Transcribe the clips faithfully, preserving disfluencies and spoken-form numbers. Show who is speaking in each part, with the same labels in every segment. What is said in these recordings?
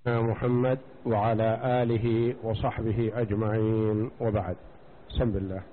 Speaker 1: محمد وعلى آله وصحبه أجمعين، وبعد. بسم الله.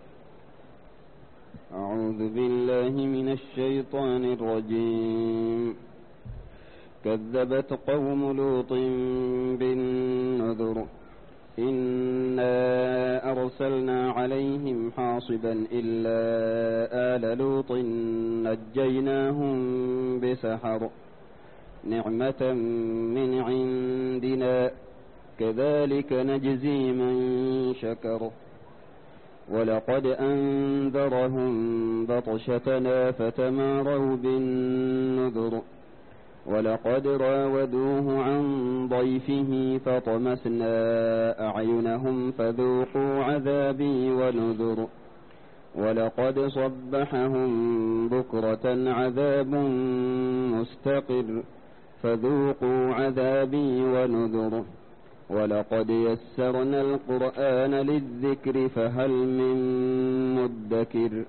Speaker 2: أعوذ بالله من الشيطان الرجيم. كذبت قوم لوط بالنذر إنا أرسلنا عليهم حاصبا إلا آل لوط نجيناهم بسحر نعمة من عندنا كذلك نجزي من شكر. ولقد أنذرهم بطشتنا فتماروا بالنذر ولقد راودوه عن ضيفه فطمسنا أعينهم فذوقوا عذابي ونذر. ولقد صبحهم بكرة عذاب مستقر فذوقوا عذابي ونذر. ولقد يسرنا القرآن للذكر فهل من مدكر.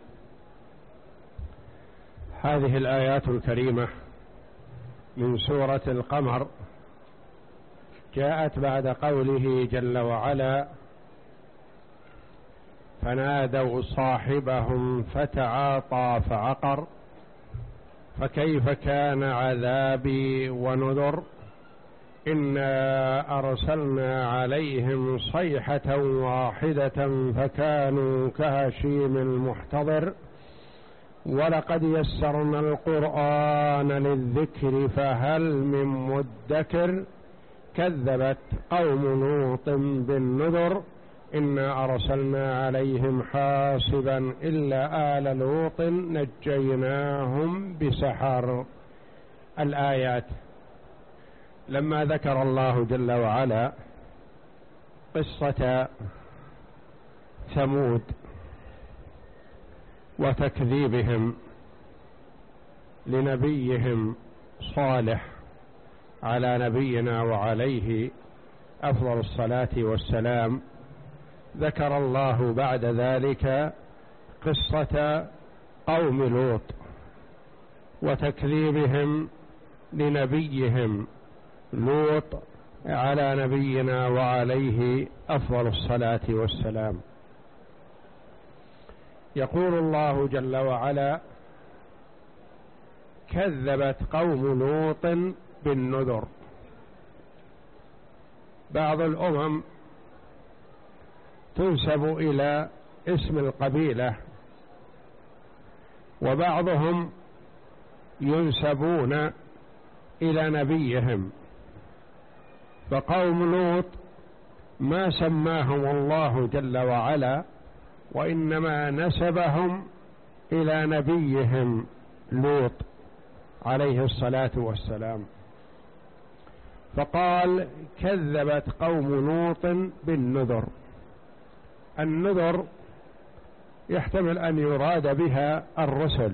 Speaker 1: هذه الآيات الكريمة من سورة القمر جاءت بعد قوله جل وعلا: فنادوا صاحبهم فتعاطى فعقر فكيف كان عذابي ونذر إنا أرسلنا عليهم صيحة واحدة فكانوا كهشيم المحتضر. ولقد يسرنا القرآن للذكر فهل من مدكر. كذبت قوم لوط بالنذر إنا أرسلنا عليهم حاصبا إلا آل لوط نجيناهم بسحر. الآيات. لما ذكر الله جل وعلا قصة ثمود وتكذيبهم لنبيهم صالح على نبينا وعليه أفضل الصلاة والسلام، ذكر الله بعد ذلك قصة قوم لوط وتكذيبهم لنبيهم لوط على نبينا وعليه أفضل الصلاة والسلام. يقول الله جل وعلا: كذبت قوم لوط بالنذر. بعض الأمم تنسب إلى اسم القبيلة، وبعضهم ينسبون إلى نبيهم. فقوم لوط ما سماهم الله جل وعلا، وإنما نسبهم إلى نبيهم لوط عليه الصلاة والسلام. فقال: كذبت قوم لوط بالنذر. النذر يحتمل أن يراد بها الرسل،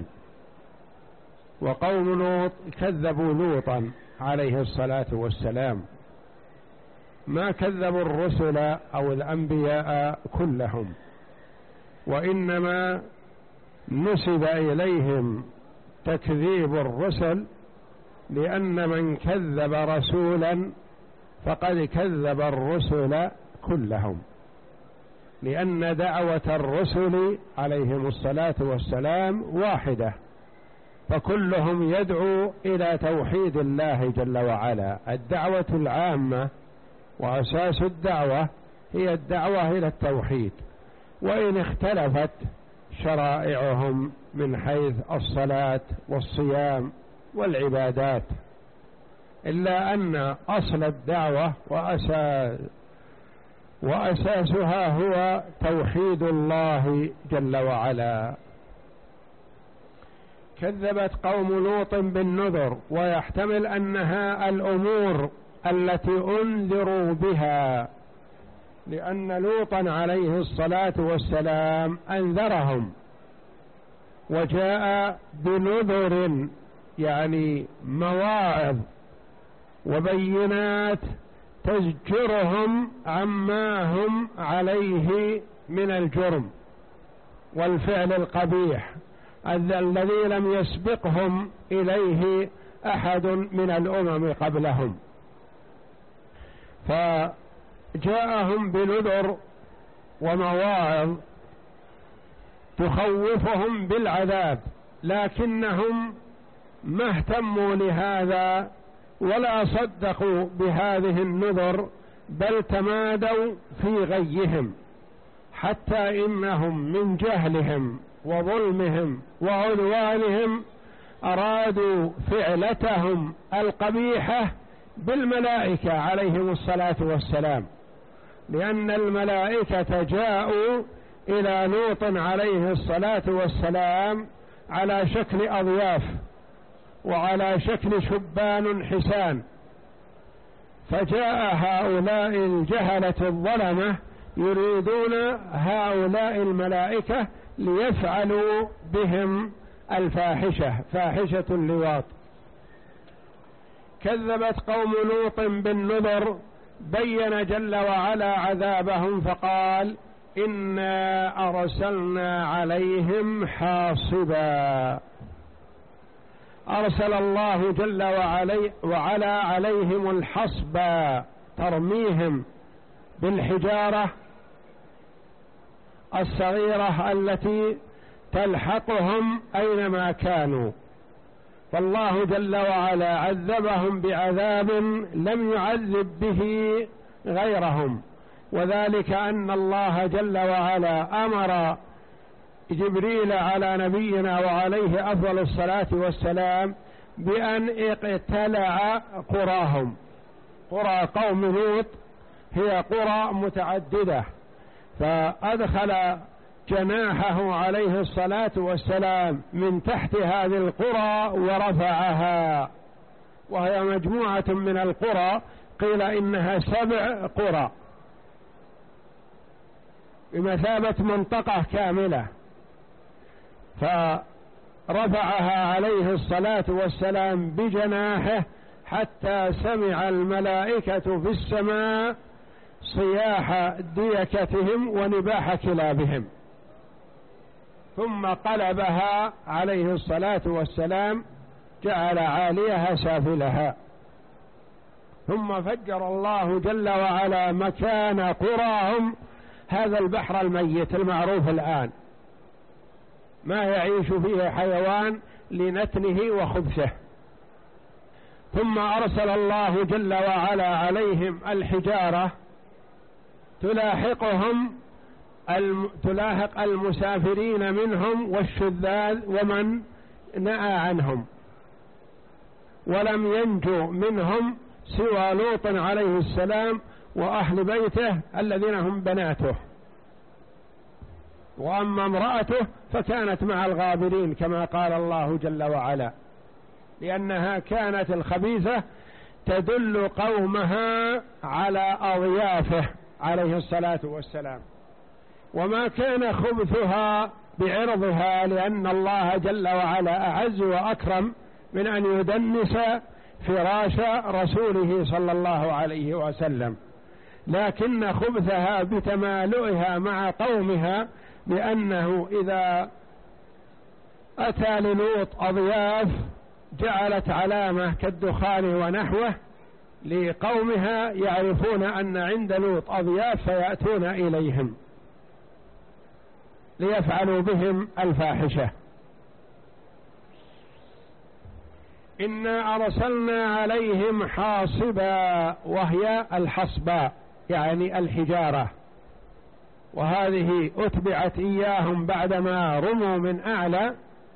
Speaker 1: وقوم لوط كذبوا لوطا عليه الصلاة والسلام، ما كذبوا الرسل أو الأنبياء كلهم، وإنما نسب إليهم تكذيب الرسل، لأن من كذب رسولا فقد كذب الرسل كلهم، لأن دعوة الرسل عليهم الصلاة والسلام واحدة، فكلهم يدعو إلى توحيد الله جل وعلا. الدعوة العامة وأساس الدعوة هي الدعوة إلى التوحيد، وإن اختلفت شرائعهم من حيث الصلاة والصيام والعبادات، إلا أن أصل الدعوة وأساس وأساسها هو توحيد الله جل وعلا. كذبت قوم لوط بالنذر، ويحتمل أنها الأمور التي أنذروا بها، لأن لوطا عليه الصلاة والسلام أنذرهم وجاء بنذر، يعني مواعظ وبينات تزجرهم عما هم عليه من الجرم والفعل القبيح الذي لم يسبقهم إليه أحد من الأمم قبلهم. فجاءهم بنذر ومواعظ تخوفهم بالعذاب، لكنهم ما اهتموا لهذا ولا صدقوا بهذه النذر، بل تمادوا في غيهم، حتى إنهم من جهلهم وظلمهم وعدوانهم أرادوا فعلتهم القبيحة بالملائكة عليهم الصلاة والسلام، لأن الملائكة جاءوا إلى لوط عليه الصلاة والسلام على شكل أضياف وعلى شكل شبان حسان، فجاء هؤلاء الجهلة الظلمة يريدون هؤلاء الملائكة ليفعلوا بهم الفاحشة، فاحشة اللواط. كذبت قوم لوط بالنذر، بين جل وعلا عذابهم فقال إنا أرسلنا عليهم حاصبا. أرسل الله جل وعلا عليهم الحصبا، ترميهم بالحجارة الصغيرة التي تلحقهم أينما كانوا، فالله جل وعلا عذبهم بعذاب لم يعذب به غيرهم، وذلك أن الله جل وعلا أمر جبريل على نبينا وعليه أفضل الصلاة والسلام بأن اقتلع قراهم. قرى قوم لوط هي قرى متعددة، فأدخل جناحه عليه الصلاة والسلام من تحت هذه القرى ورفعها، وهي مجموعة من القرى، قيل إنها سبع قرى بمثابة منطقة كاملة، فرفعها عليه الصلاة والسلام بجناحه حتى سمع الملائكة في السماء صياح ديكتهم ونباح كلابهم، ثم قلبها عليه الصلاة والسلام، جعل عاليها سافلها، ثم فجر الله جل وعلا مكان قراهم هذا البحر الميت المعروف الآن، ما يعيش فيه حيوان لنتنه وخبثه. ثم أرسل الله جل وعلا عليهم الحجارة تلاحقهم الم... تلاحق المسافرين منهم والشذاذ ومن نأى عنهم، ولم ينجو منهم سوى لوط عليه السلام وأهل بيته الذين هم بناته، وأما امرأته فكانت مع الغابرين كما قال الله جل وعلا، لأنها كانت الخبيثة تدل قومها على أضيافه عليه الصلاة والسلام، وما كان خبثها بعرضها، لأن الله جل وعلا أعز وأكرم من أن يدنس فراش رسوله صلى الله عليه وسلم، لكن خبثها بتمالؤها مع قومها، لأنه إذا أتى للوط أضياف جعلت علامة كالدخان ونحوه لقومها يعرفون أن عند لوط أضياف فيأتون إليهم ليفعلوا بهم الفاحشة. إنا أرسلنا عليهم حاصبا، وهي الحصباء يعني الحجارة، وهذه أتبعت إياهم بعدما رموا من أعلى،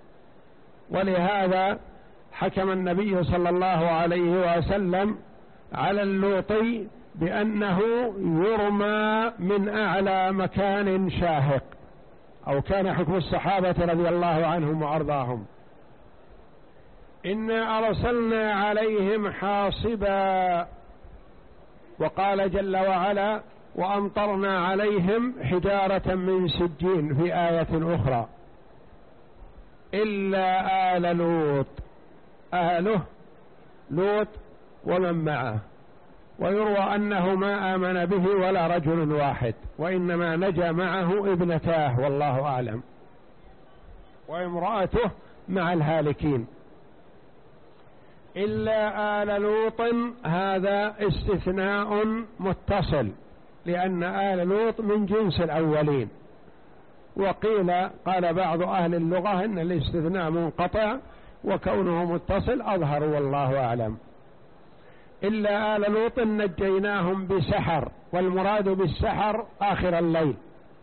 Speaker 1: ولهذا حكم النبي صلى الله عليه وسلم على اللوطي بأنه يرمى من أعلى مكان شاهق، أو كان حكم الصحابة رضي الله عنهم وأرضاهم. إنا أرسلنا عليهم حاصبا، وقال جل وعلا وأمطرنا عليهم حجارة من سجين في آية أخرى، إلا آل لوط، أهله لوط ومن معه، ويروى أنه ما آمن به ولا رجل واحد، وإنما نجا معه ابنتاه والله أعلم، وامرأته مع الهالكين. إلا آل لوط هذا استثناء متصل، لأن آل لوط من جنس الأولين. وقيل قال بعض أهل اللغة إن الاستثناء منقطع وكونه متصل أظهر والله أعلم. إلا آل لوط نجيناهم بسحر، والمراد بالسحر آخر الليل،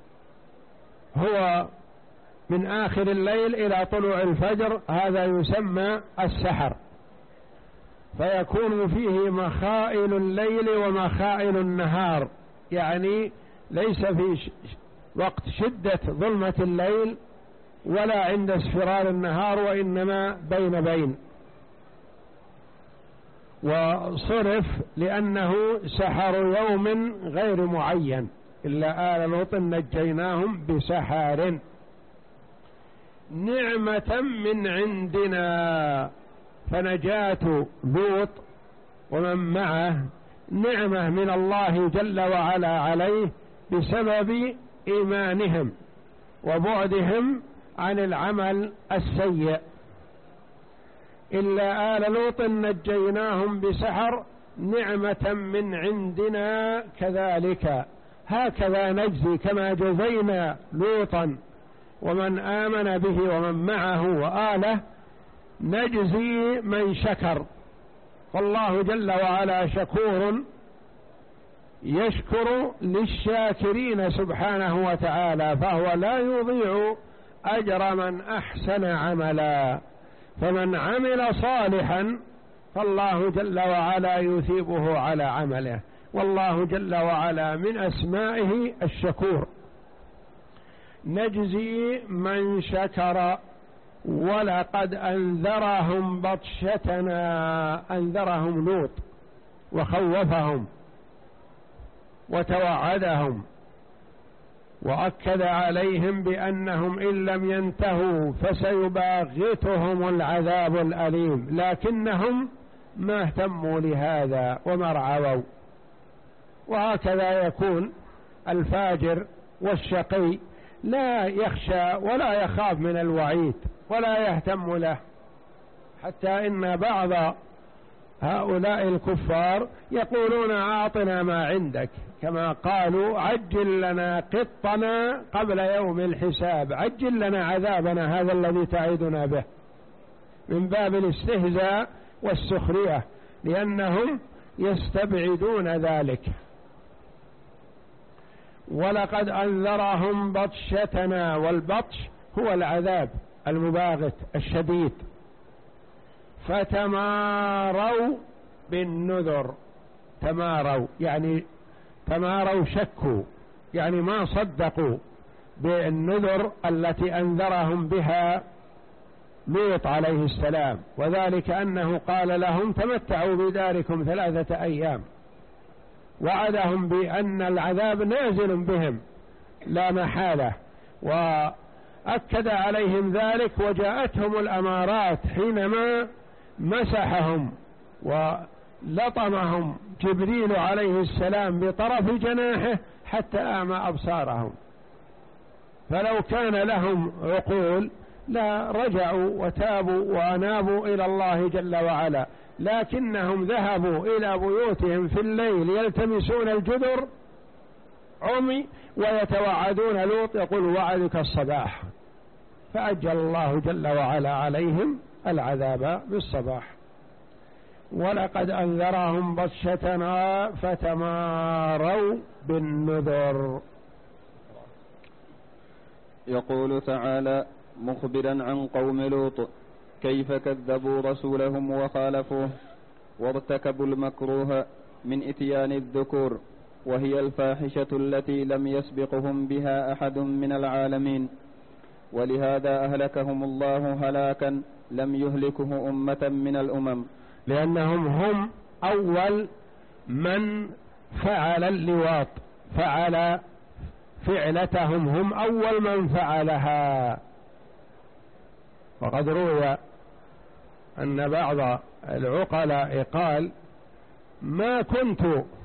Speaker 1: هو من آخر الليل إلى طلوع الفجر، هذا يسمى السحر، فيكون فيه مخائل الليل ومخائل النهار، يعني ليس في وقت شدة ظلمة الليل ولا عند اصفرار النهار، وإنما بين بين. وصرف لأنه سحر يوم غير معين. إلا آل لوط نجيناهم بسحر نعمة من عندنا، فنجاة لوط ومن معه نعمة من الله جل وعلا عليه بسبب إيمانهم وبعدهم عن العمل السيء. إلا آل لوط نجيناهم بسحر نعمة من عندنا كذلك، هكذا نجزي كما جزينا لوطا ومن آمن به ومن معه وآله، نجزي من شكر. فالله جل وعلا شكور يشكر للشاكرين سبحانه وتعالى، فهو لا يضيع أجر من أحسن عملا. فمن عمل صالحا فالله جل وعلا يثيبه على عمله، والله جل وعلا من أسمائه الشكور. نجزي من شكر ولقد أنذرهم بطشتنا، أنذرهم لوط وخوفهم وتوعدهم وأكد عليهم بأنهم إن لم ينتهوا فسيباغتهم العذاب الأليم، لكنهم ما اهتموا لهذا وما رعوا. وهكذا يكون الفاجر والشقي لا يخشى ولا يخاف من الوعيد ولا يهتم له، حتى إن بعض هؤلاء الكفار يقولون أعطنا ما عندك، كما قالوا عجل لنا قطنا قبل يوم الحساب، عجل لنا عذابنا هذا الذي تعيدنا به، من باب الاستهزاء والسخرية، لأنهم يستبعدون ذلك. ولقد أنذرهم بطشتنا، والبطش هو العذاب المباغت الشديد، فتماروا بالنذر. تماروا يعني تماروا شكوا، يعني ما صدقوا بالنذر التي أنذرهم بها لوط عليه السلام، وذلك أنه قال لهم تمتعوا بداركم ثلاثة أيام، وعدهم بأن العذاب نازل بهم لا محالة، وأكد عليهم ذلك. وجاءتهم الأمارات حينما مسحهم ولطمهم جبريل عليه السلام بطرف جناحه حتى أعمى أبصارهم، فلو كان لهم عقول لا رجعوا وتابوا وأنابوا إلى الله جل وعلا، لكنهم ذهبوا إلى بيوتهم في الليل يلتمسون الجدر عمي ويتوعدون لوط يقول وعدك الصباح، فأجل الله جل وعلا عليهم العذاب بالصباح. ولقد أنذرهم بطشتنا فتماروا بالنذر.
Speaker 2: يقول تعالى مخبرا عن قوم لوط كيف كذبوا رسولهم وخالفوه وارتكبوا المكروه من إتيان الذكور، وهي الفاحشة التي لم يسبقهم بها أحد من العالمين، ولهذا أهلكهم الله هلاكا لم يهلكه أمة من الأمم،
Speaker 1: لأنهم هم أول من فعل اللواط، فعل فعلتهم، هم أول من فعلها. وقد روي أن بعض العقلاء قال ما كنت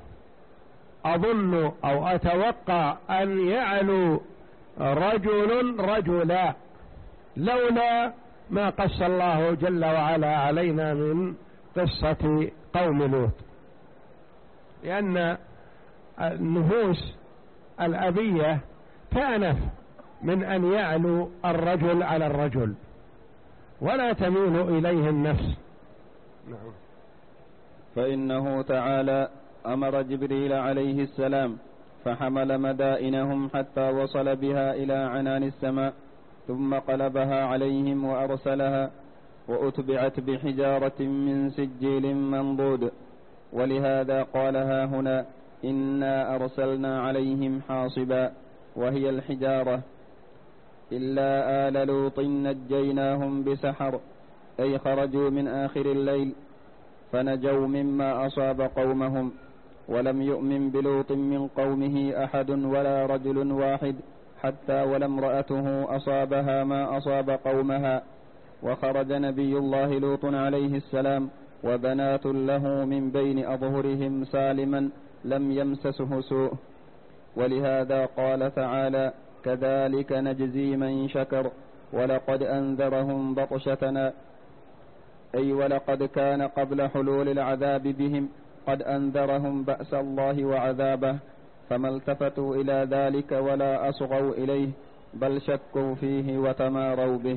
Speaker 1: أظن أو أتوقع أن يعلو رجل رجلا لولا ما قص الله جل وعلا علينا من قصة قوم لوط، لأن النفوس الأبية تأنف من أن يعلو الرجل على الرجل ولا تميل إليه النفس. نعم.
Speaker 2: فإنه تعالى أمر جبريل عليه السلام فحمل مدائنهم حتى وصل بها إلى عنان السماء، ثم قلبها عليهم وأرسلها، وأتبعت بحجارة من سجيل منضود. ولهذا قالها هنا إنا أرسلنا عليهم حاصبا، وهي الحجارة. إلا آل لوط نجيناهم بسحر، أي خرجوا من آخر الليل فنجوا مما أصاب قومهم. ولم يؤمن بلوط من قومه أحد ولا رجل واحد، حتى ولا امرأته أصابها ما أصاب قومها. وخرج نبي الله لوط عليه السلام وبنات له من بين أظهرهم سالما لم يمسسه سوء. ولهذا قال تعالى كذلك نجزي من شكر، ولقد أنذرهم بطشتنا، أي ولقد كان قبل حلول العذاب بهم قد أنذرهم بأس الله وعذابه، فما التفتوا إلى ذلك ولا أصغوا إليه، بل شكوا فيه وتماروا به.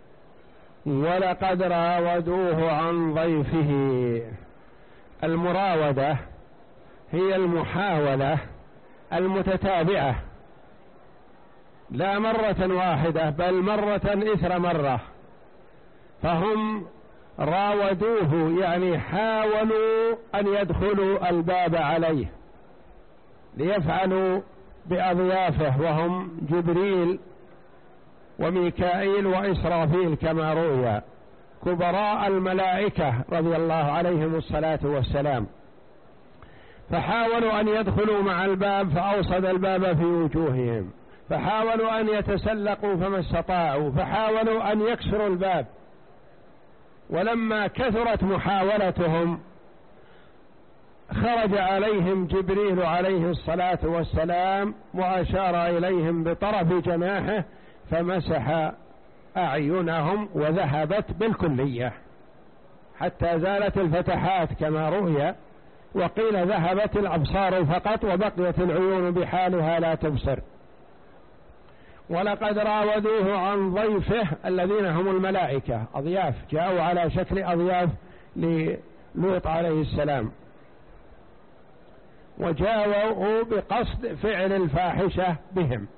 Speaker 1: ولقد راودوه عن ضيفه. المراودة هي المحاولة المتتابعة، لا مرة واحدة بل مرة إثر مرة. فهم راودوه يعني حاولوا أن يدخلوا الباب عليه ليفعلوا بأضيافه، وهم جبريل وميكائيل وإسرافيل كما روي، كبراء الملائكة رضي الله عليهم الصلاة والسلام. فحاولوا أن يدخلوا مع الباب فأوصد الباب في وجوههم، فحاولوا أن يتسلقوا فما استطاعوا، فحاولوا أن يكسروا الباب. ولما كثرت محاولتهم خرج عليهم جبريل عليه الصلاة والسلام وأشار إليهم بطرف جناحه فمسح أعينهم وذهبت بالكلية حتى زالت الفتحات كما رؤي، وقيل ذهبت الأبصار فقط وبقيت العيون بحالها لا تبصر. ولقد راودوه عن ضيفه الذين هم الملائكة، أضياف جاءوا على شكل أضياف للوط عليه السلام، وجاءوا بقصد فعل الفاحشة بهم.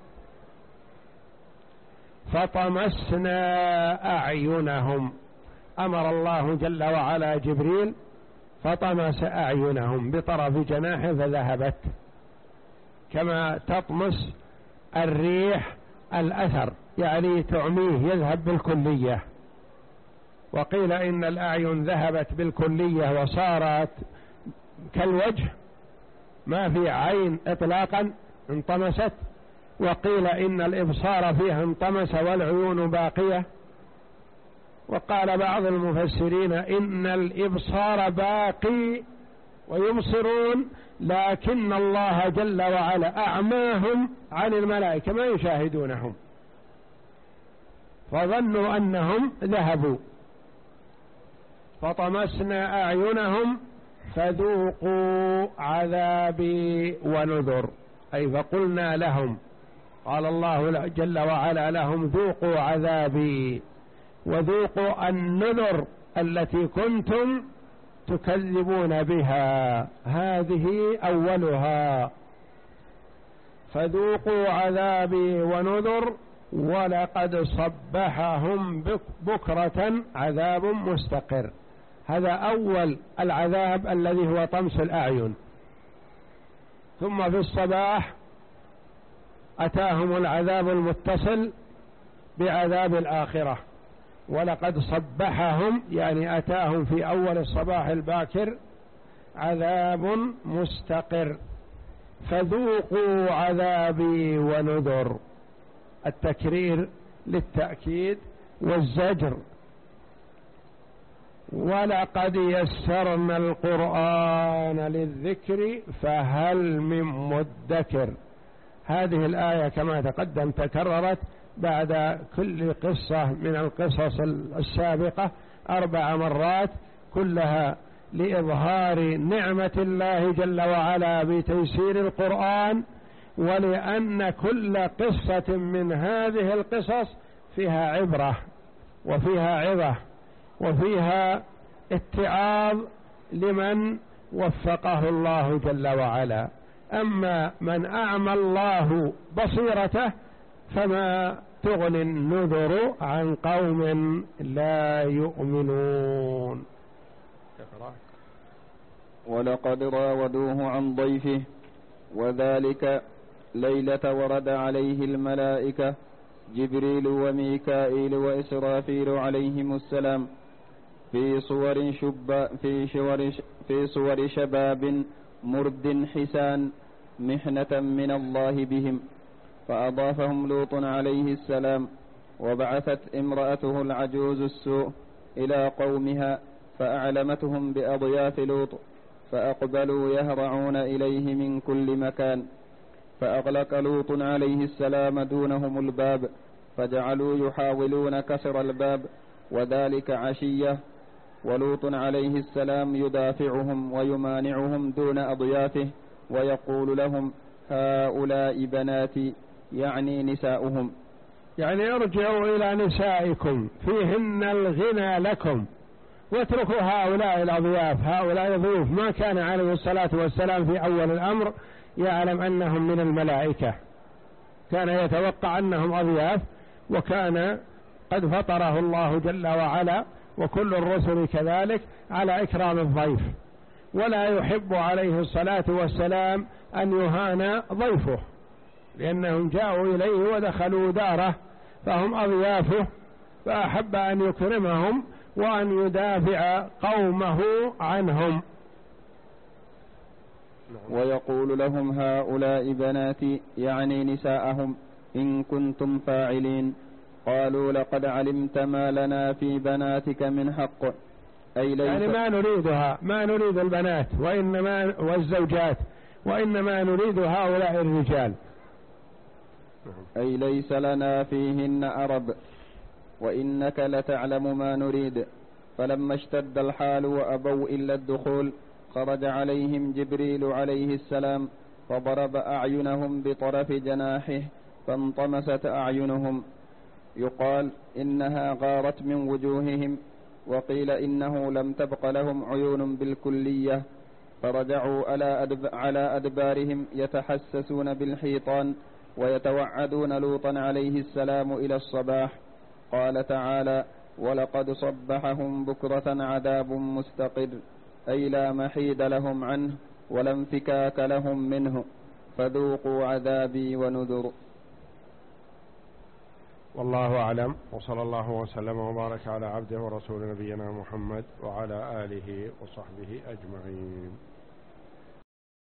Speaker 1: فطمسنا أعينهم، أمر الله جل وعلا جبريل فطمس أعينهم بطرف جناحه فذهبت، كما تطمس الريح الأثر يعني تعميه يذهب بالكلية. وقيل إن الأعين ذهبت بالكلية وصارت كالوجه ما في عين إطلاقا انطمست، وقيل إن الإبصار فيها انطمس والعيون باقية. وقال بعض المفسرين إن الإبصار باقي ويبصرون، لكن الله جل وعلا أعماهم عن الملائكة ما يشاهدونهم، فظنوا أنهم ذهبوا. فطمسنا أعينهم فذوقوا عذابي ونذر، أي فقلنا لهم، قال الله جل وعلا لهم ذوقوا عذابي وذوقوا النذر التي كنتم تكذبون بها، هذه أولها. فذوقوا عذابي ونذر ولقد صبحهم بكرة عذاب مستقر. هذا أول العذاب الذي هو طمس الأعين. ثم في الصباح أتاهم العذاب المتصل بعذاب الآخرة، ولقد صبحهم يعني أتاهم في أول الصباح الباكر عذاب مستقر. فذوقوا عذابي ونذر، التكرير للتأكيد والزجر. ولقد يسرنا القرآن للذكر فهل من مدكر. هذه الآية كما تقدم تكررت بعد كل قصة من القصص السابقة أربع مرات، كلها لإظهار نعمة الله جل وعلا بتيسير القرآن، ولأن كل قصة من هذه القصص فيها عبرة وفيها عظة وفيها اتعاظ لمن وفقه الله جل وعلا. أما من أعمى الله بصيرته فما تغني النذر عن قوم لا يؤمنون.
Speaker 2: ولقد راودوه عن ضيفه وذلك ليلة ورد عليه الملائكة جبريل وميكائيل وإسرافيل عليهم السلام في صور شب في صور في صور شباب مرد حسان محنة من الله بهم، فأضافهم لوط عليه السلام. وبعثت امرأته العجوز السوء إلى قومها فأعلمتهم بأضياف لوط، فأقبلوا يهرعون إليه من كل مكان، فأغلق لوط عليه السلام دونهم الباب، فجعلوا يحاولون كسر الباب وذلك عشية، ولوط عليه السلام يدافعهم ويمانعهم دون أضيافه، ويقول لهم هؤلاء بناتي، يعني نساؤهم،
Speaker 1: يعني ارجعوا إلى نسائكم فيهن الغنى لكم، واتركوا هؤلاء الأضياف، هؤلاء ضيوف. ما كان عليه الصلاة والسلام في أول الأمر يعلم أنهم من الملائكة، كان يتوقع أنهم أضياف، وكان قد فطره الله جل وعلا وكل الرسل كذلك على إكرام الضيف، ولا يحب عليه الصلاة والسلام أن يهان ضيفه، لأنهم جاءوا إليه ودخلوا داره فهم أضيافه، فأحب أن يكرمهم وأن يدافع قومه عنهم.
Speaker 2: ويقول لهم هؤلاء بناتي، يعني نساءهم، إن كنتم فاعلين. قالوا لقد علمت ما لنا في بناتك من حق، أي ليس
Speaker 1: يعني ما نريدها، ما نريد البنات وإنما والزوجات، وإنما نريد هؤلاء الرجال،
Speaker 2: أي ليس لنا فيهن أرب، وإنك لتعلم ما نريد. فلما اشتد الحال وأبوا إلا الدخول خرج عليهم جبريل عليه السلام فضرب أعينهم بطرف جناحه فانطمست أعينهم، يقال إنها غارت من وجوههم، وقيل إنه لم تبق لهم عيون بالكلية، فرجعوا على أدبارهم يتحسسون بالحيطان ويتوعدون لوطا عليه السلام إلى الصباح. قال تعالى ولقد صبحهم بكرة عذاب مستقر، أي لا محيد لهم عنه ولا انفكاك لهم منه، فذوقوا عذابي ونذر.
Speaker 1: والله أعلم، وصلى الله وسلم وبارك على عبده ورسول نبينا محمد وعلى آله وصحبه أجمعين.